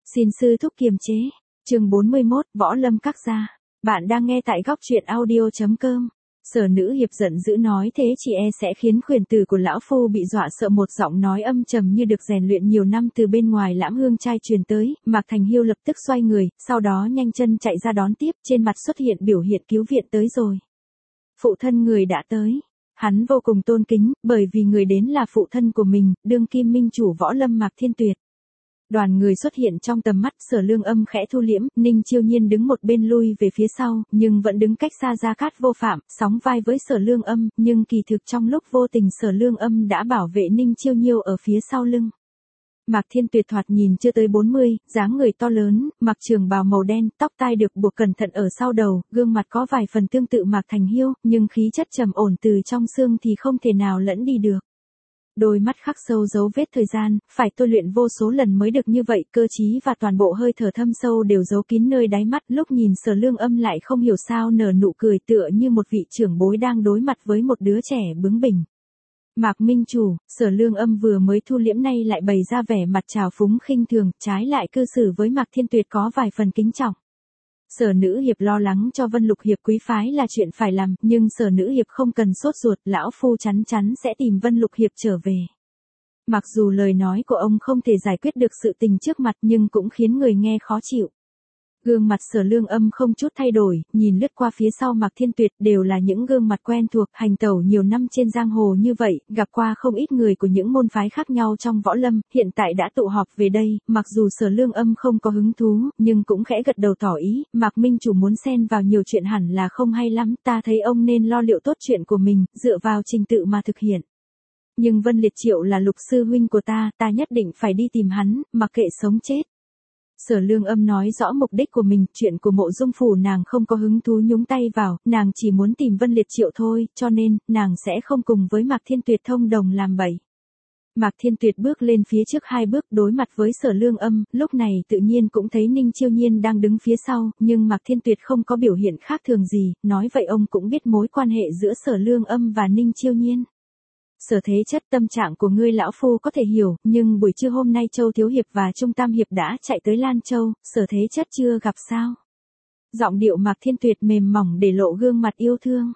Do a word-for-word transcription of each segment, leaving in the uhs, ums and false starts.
Xin sư thúc kiềm chế. Chương bốn mươi mốt, Võ Lâm Các gia. Bạn đang nghe tại góc truyện audio chấm com. Sở Nữ Hiệp giận dữ nói thế chỉ e sẽ khiến khuyển tử của lão phu bị dọa sợ, một giọng nói âm trầm như được rèn luyện nhiều năm từ bên ngoài Lãm Hương trai truyền tới. Mạc Thành Hiêu lập tức xoay người, sau đó nhanh chân chạy ra đón tiếp, trên mặt xuất hiện biểu hiện cứu viện tới rồi. Phụ thân người đã tới. Hắn vô cùng tôn kính, bởi vì người đến là phụ thân của mình, đương kim minh chủ Võ Lâm Mạc Thiên Tuyệt. Đoàn người xuất hiện trong tầm mắt, Sở Lương Âm khẽ thu liễm, Ninh Chiêu Nhiên đứng một bên lui về phía sau, nhưng vẫn đứng cách xa Gia Cát Vô Phạm, sóng vai với Sở Lương Âm, nhưng kỳ thực trong lúc vô tình Sở Lương Âm đã bảo vệ Ninh Chiêu Nhiêu ở phía sau lưng. Mạc Thiên Tuyệt thoạt nhìn chưa tới bốn mươi, dáng người to lớn, mặc trường bào màu đen, tóc tai được buộc cẩn thận ở sau đầu, gương mặt có vài phần tương tự Mạc Thành Hiêu, nhưng khí chất trầm ổn từ trong xương thì không thể nào lẫn đi được. Đôi mắt khắc sâu dấu vết thời gian, phải tôi luyện vô số lần mới được như vậy, cơ trí và toàn bộ hơi thở thâm sâu đều giấu kín nơi đáy mắt, lúc nhìn Sở Lương Âm lại không hiểu sao nở nụ cười tựa như một vị trưởng bối đang đối mặt với một đứa trẻ bướng bỉnh. Mạc Minh Chủ, Sở Lương Âm vừa mới thu liễm nay lại bày ra vẻ mặt trào phúng khinh thường, trái lại cư xử với Mạc Thiên Tuyệt có vài phần kính trọng. Sở Nữ Hiệp lo lắng cho Vân Lục Hiệp quý phái là chuyện phải làm, nhưng Sở Nữ Hiệp không cần sốt ruột, lão phu chắn chắn sẽ tìm Vân Lục Hiệp trở về. Mặc dù lời nói của ông không thể giải quyết được sự tình trước mặt nhưng cũng khiến người nghe khó chịu. Gương mặt Sở Lương Âm không chút thay đổi, nhìn lướt qua phía sau Mạc Thiên Tuyệt đều là những gương mặt quen thuộc, hành tẩu nhiều năm trên giang hồ như vậy, gặp qua không ít người của những môn phái khác nhau trong võ lâm, hiện tại đã tụ họp về đây, mặc dù Sở Lương Âm không có hứng thú, nhưng cũng khẽ gật đầu tỏ ý, Mạc Minh Chủ muốn xen vào nhiều chuyện hẳn là không hay lắm, ta thấy ông nên lo liệu tốt chuyện của mình, dựa vào trình tự mà thực hiện. Nhưng Vân Liệt Triệu là Lục sư huynh của ta, ta nhất định phải đi tìm hắn, mặc kệ sống chết. Sở Lương Âm nói rõ mục đích của mình, chuyện của Mộ Dung phủ nàng không có hứng thú nhúng tay vào, nàng chỉ muốn tìm Vân Liệt Triệu thôi, cho nên, nàng sẽ không cùng với Mạc Thiên Tuyệt thông đồng làm bậy. Mạc Thiên Tuyệt bước lên phía trước hai bước đối mặt với Sở Lương Âm, lúc này tự nhiên cũng thấy Ninh Chiêu Nhiên đang đứng phía sau, nhưng Mạc Thiên Tuyệt không có biểu hiện khác thường gì, nói vậy ông cũng biết mối quan hệ giữa Sở Lương Âm và Ninh Chiêu Nhiên. Sở Thế Chất, tâm trạng của ngươi lão phu có thể hiểu, nhưng buổi trưa hôm nay Châu Thiếu Hiệp và Trung Tam Hiệp đã chạy tới Lan Châu, Sở Thế Chất chưa gặp sao? Giọng điệu Mạc Thiên Tuyệt mềm mỏng để lộ gương mặt yêu thương.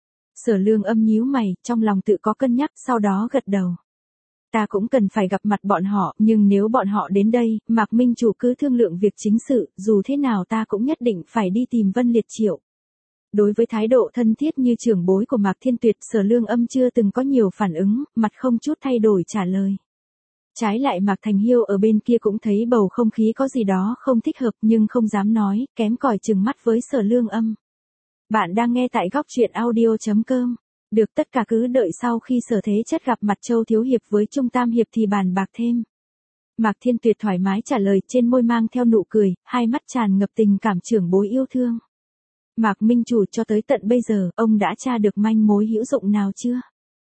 Sở Lương Âm nhíu mày, trong lòng tự có cân nhắc, sau đó gật đầu. Ta cũng cần phải gặp mặt bọn họ, nhưng nếu bọn họ đến đây, Mạc Minh Chủ cứ thương lượng việc chính sự, dù thế nào ta cũng nhất định phải đi tìm Vân Liệt Triệu. Đối với thái độ thân thiết như trưởng bối của Mạc Thiên Tuyệt, Sở Lương Âm chưa từng có nhiều phản ứng, mặt không chút thay đổi trả lời. Trái lại Mạc Thành Hiêu ở bên kia cũng thấy bầu không khí có gì đó không thích hợp nhưng không dám nói, kém cỏi trừng mắt với Sở Lương Âm. Bạn đang nghe tại góc truyện audio chấm com. Được, tất cả cứ đợi sau khi Sở Thế Chất gặp mặt Châu Thiếu Hiệp với Trung Tam Hiệp thì bàn bạc thêm. Mạc Thiên Tuyệt thoải mái trả lời, trên môi mang theo nụ cười, hai mắt tràn ngập tình cảm trưởng bối yêu thương. Mạc Minh Chủ, cho tới tận bây giờ, ông đã tra được manh mối hữu dụng nào chưa?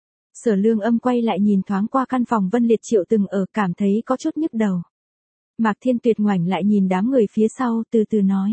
Sở Lương Âm quay lại nhìn thoáng qua căn phòng Vân Liệt Triệu từng ở, cảm thấy có chút nhức đầu. Mạc Thiên Tuyệt ngoảnh lại nhìn đám người phía sau, từ từ nói.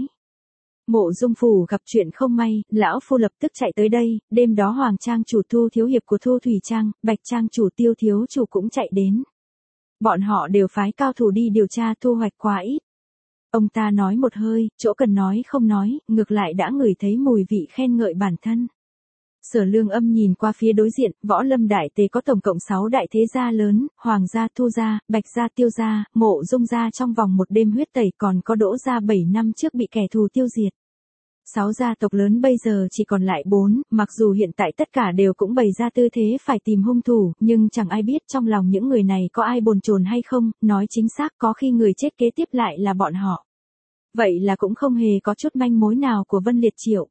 Mộ Dung phủ gặp chuyện không may, lão phu lập tức chạy tới đây, đêm đó Hoàng Trang chủ Thu Thiếu Hiệp của Thu Thủy Trang, Bạch Trang chủ Tiêu Thiếu chủ cũng chạy đến. Bọn họ đều phái cao thủ đi điều tra, thu hoạch quá ít. Ông ta nói một hơi, chỗ cần nói không nói, ngược lại đã ngửi thấy mùi vị khen ngợi bản thân. Sở Lương Âm nhìn qua phía đối diện, Võ Lâm đại tế có tổng cộng sáu đại thế gia lớn, Hoàng gia, Thu gia, Bạch gia, Tiêu gia, Mộ Dung gia trong vòng một đêm huyết tẩy, còn có Đỗ gia bảy năm trước bị kẻ thù tiêu diệt. Sáu gia tộc lớn bây giờ chỉ còn lại bốn, mặc dù hiện tại tất cả đều cũng bày ra tư thế phải tìm hung thủ, nhưng chẳng ai biết trong lòng những người này có ai bồn chồn hay không, nói chính xác có khi người chết kế tiếp lại là bọn họ. Vậy là cũng không hề có chút manh mối nào của Vân Liệt Triệu.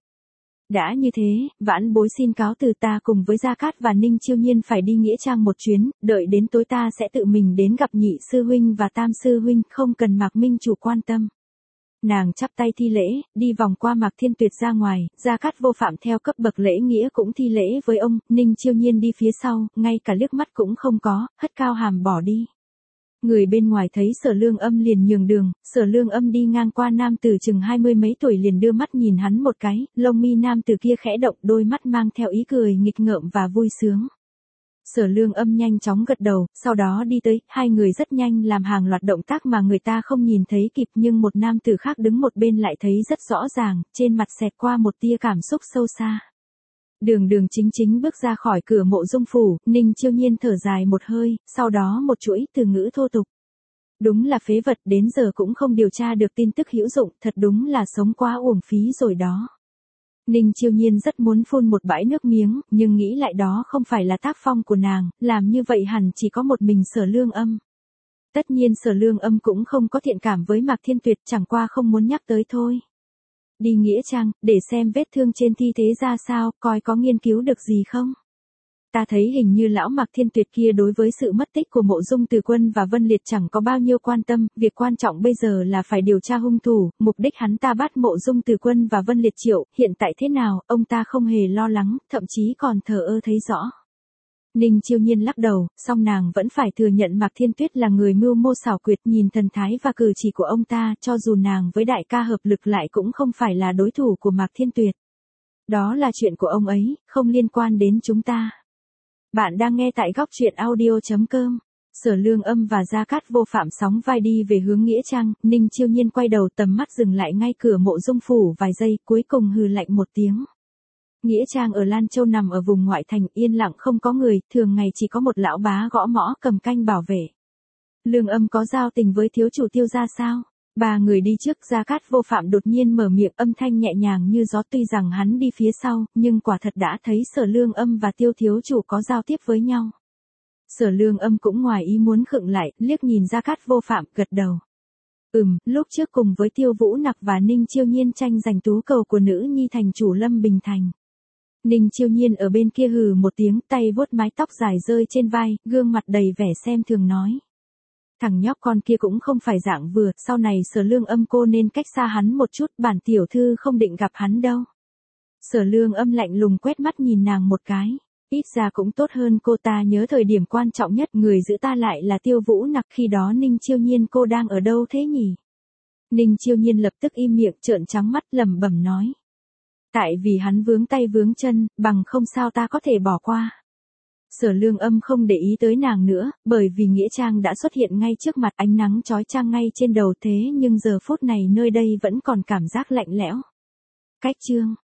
Đã như thế, vãn bối xin cáo từ, ta cùng với Gia Cát và Ninh Chiêu Nhiên phải đi Nghĩa Trang một chuyến, đợi đến tối ta sẽ tự mình đến gặp Nhị sư huynh và Tam sư huynh, không cần Mạc Minh Chủ quan tâm. Nàng chắp tay thi lễ, đi vòng qua Mạc Thiên Tuyệt ra ngoài, Gia Cát Vô Phạm theo cấp bậc lễ nghĩa cũng thi lễ với ông, Ninh Chiêu Nhiên đi phía sau, ngay cả liếc mắt cũng không có, hất cao hàm bỏ đi. Người bên ngoài thấy Sở Lương Âm liền nhường đường, Sở Lương Âm đi ngang qua nam tử chừng hai mươi mấy tuổi liền đưa mắt nhìn hắn một cái, lông mi nam tử kia khẽ động, đôi mắt mang theo ý cười nghịch ngợm và vui sướng. Sở Lương Âm nhanh chóng gật đầu, sau đó đi tới, hai người rất nhanh làm hàng loạt động tác mà người ta không nhìn thấy kịp, nhưng một nam tử khác đứng một bên lại thấy rất rõ ràng, trên mặt xẹt qua một tia cảm xúc sâu xa. Đường Đường Chính Chính bước ra khỏi cửa Mộ Dung phủ, Ninh Chiêu Nhiên thở dài một hơi, sau đó một chuỗi từ ngữ thô tục. Đúng là phế vật, đến giờ cũng không điều tra được tin tức hữu dụng, thật đúng là sống quá uổng phí rồi đó. Ninh Chiêu Nhiên rất muốn phun một bãi nước miếng, nhưng nghĩ lại đó không phải là tác phong của nàng, làm như vậy hẳn chỉ có một mình Sở Lương Âm. Tất nhiên Sở Lương Âm cũng không có thiện cảm với Mạc Thiên Tuyệt, chẳng qua không muốn nhắc tới thôi. Đi nghĩa trang, để xem vết thương trên thi thể ra sao, coi có nghiên cứu được gì không. Ta thấy hình như lão Mạc Thiên Tuyệt kia đối với sự mất tích của Mộ Dung Từ Quân và Vân Liệt chẳng có bao nhiêu quan tâm, việc quan trọng bây giờ là phải điều tra hung thủ, mục đích hắn ta bắt Mộ Dung Từ Quân và Vân Liệt Triệu, hiện tại thế nào, ông ta không hề lo lắng, thậm chí còn thờ ơ thấy rõ. Ninh Chiêu Nhiên lắc đầu, song nàng vẫn phải thừa nhận Mạc Thiên Tuyết là người mưu mô xảo quyệt, nhìn thần thái và cử chỉ của ông ta, cho dù nàng với đại ca hợp lực lại cũng không phải là đối thủ của Mạc Thiên Tuyệt. Đó là chuyện của ông ấy, không liên quan đến chúng ta. Bạn đang nghe tại góc truyện audio chấm com. Sở Lương Âm và Gia Cát Vô Phạm sóng vai đi về hướng nghĩa trang, Ninh Chiêu Nhiên quay đầu tầm mắt dừng lại ngay cửa Mộ Dung phủ vài giây, cuối cùng hừ lạnh một tiếng. Nghĩa trang ở Lan Châu nằm ở vùng ngoại thành, yên lặng không có người, thường ngày chỉ có một lão bá gõ mõ cầm canh bảo vệ. Lương Âm có giao tình với thiếu chủ Tiêu gia sao? Ba người đi trước, Gia Cát Vô Phạm đột nhiên mở miệng, âm thanh nhẹ nhàng như gió, tuy rằng hắn đi phía sau, nhưng quả thật đã thấy Sở Lương Âm và Tiêu thiếu chủ có giao tiếp với nhau. Sở Lương Âm cũng ngoài ý muốn khựng lại, liếc nhìn Gia Cát Vô Phạm, gật đầu. Ừm, lúc trước cùng với Tiêu Vũ Nặc và Ninh Chiêu Nhiên tranh giành tú cầu của nữ nhi thành chủ Lâm Bình Thành. Ninh Chiêu Nhiên ở bên kia hừ một tiếng, tay vuốt mái tóc dài rơi trên vai, gương mặt đầy vẻ xem thường nói. Thằng nhóc con kia cũng không phải dạng vừa, sau này Sở Lương Âm cô nên cách xa hắn một chút, bản tiểu thư không định gặp hắn đâu. Sở Lương Âm lạnh lùng quét mắt nhìn nàng một cái, ít ra cũng tốt hơn cô ta nhớ thời điểm quan trọng nhất, người giữ ta lại là Tiêu Vũ Nặc, khi đó Ninh Chiêu Nhiên cô đang ở đâu thế nhỉ? Ninh Chiêu Nhiên lập tức im miệng, trợn trắng mắt, lẩm bẩm nói. Tại vì hắn vướng tay vướng chân, bằng không sao ta có thể bỏ qua. Sở Lương Âm không để ý tới nàng nữa, bởi vì nghĩa trang đã xuất hiện ngay trước mặt, ánh nắng chói chang ngay trên đầu, thế nhưng giờ phút này nơi đây vẫn còn cảm giác lạnh lẽo. Cách chương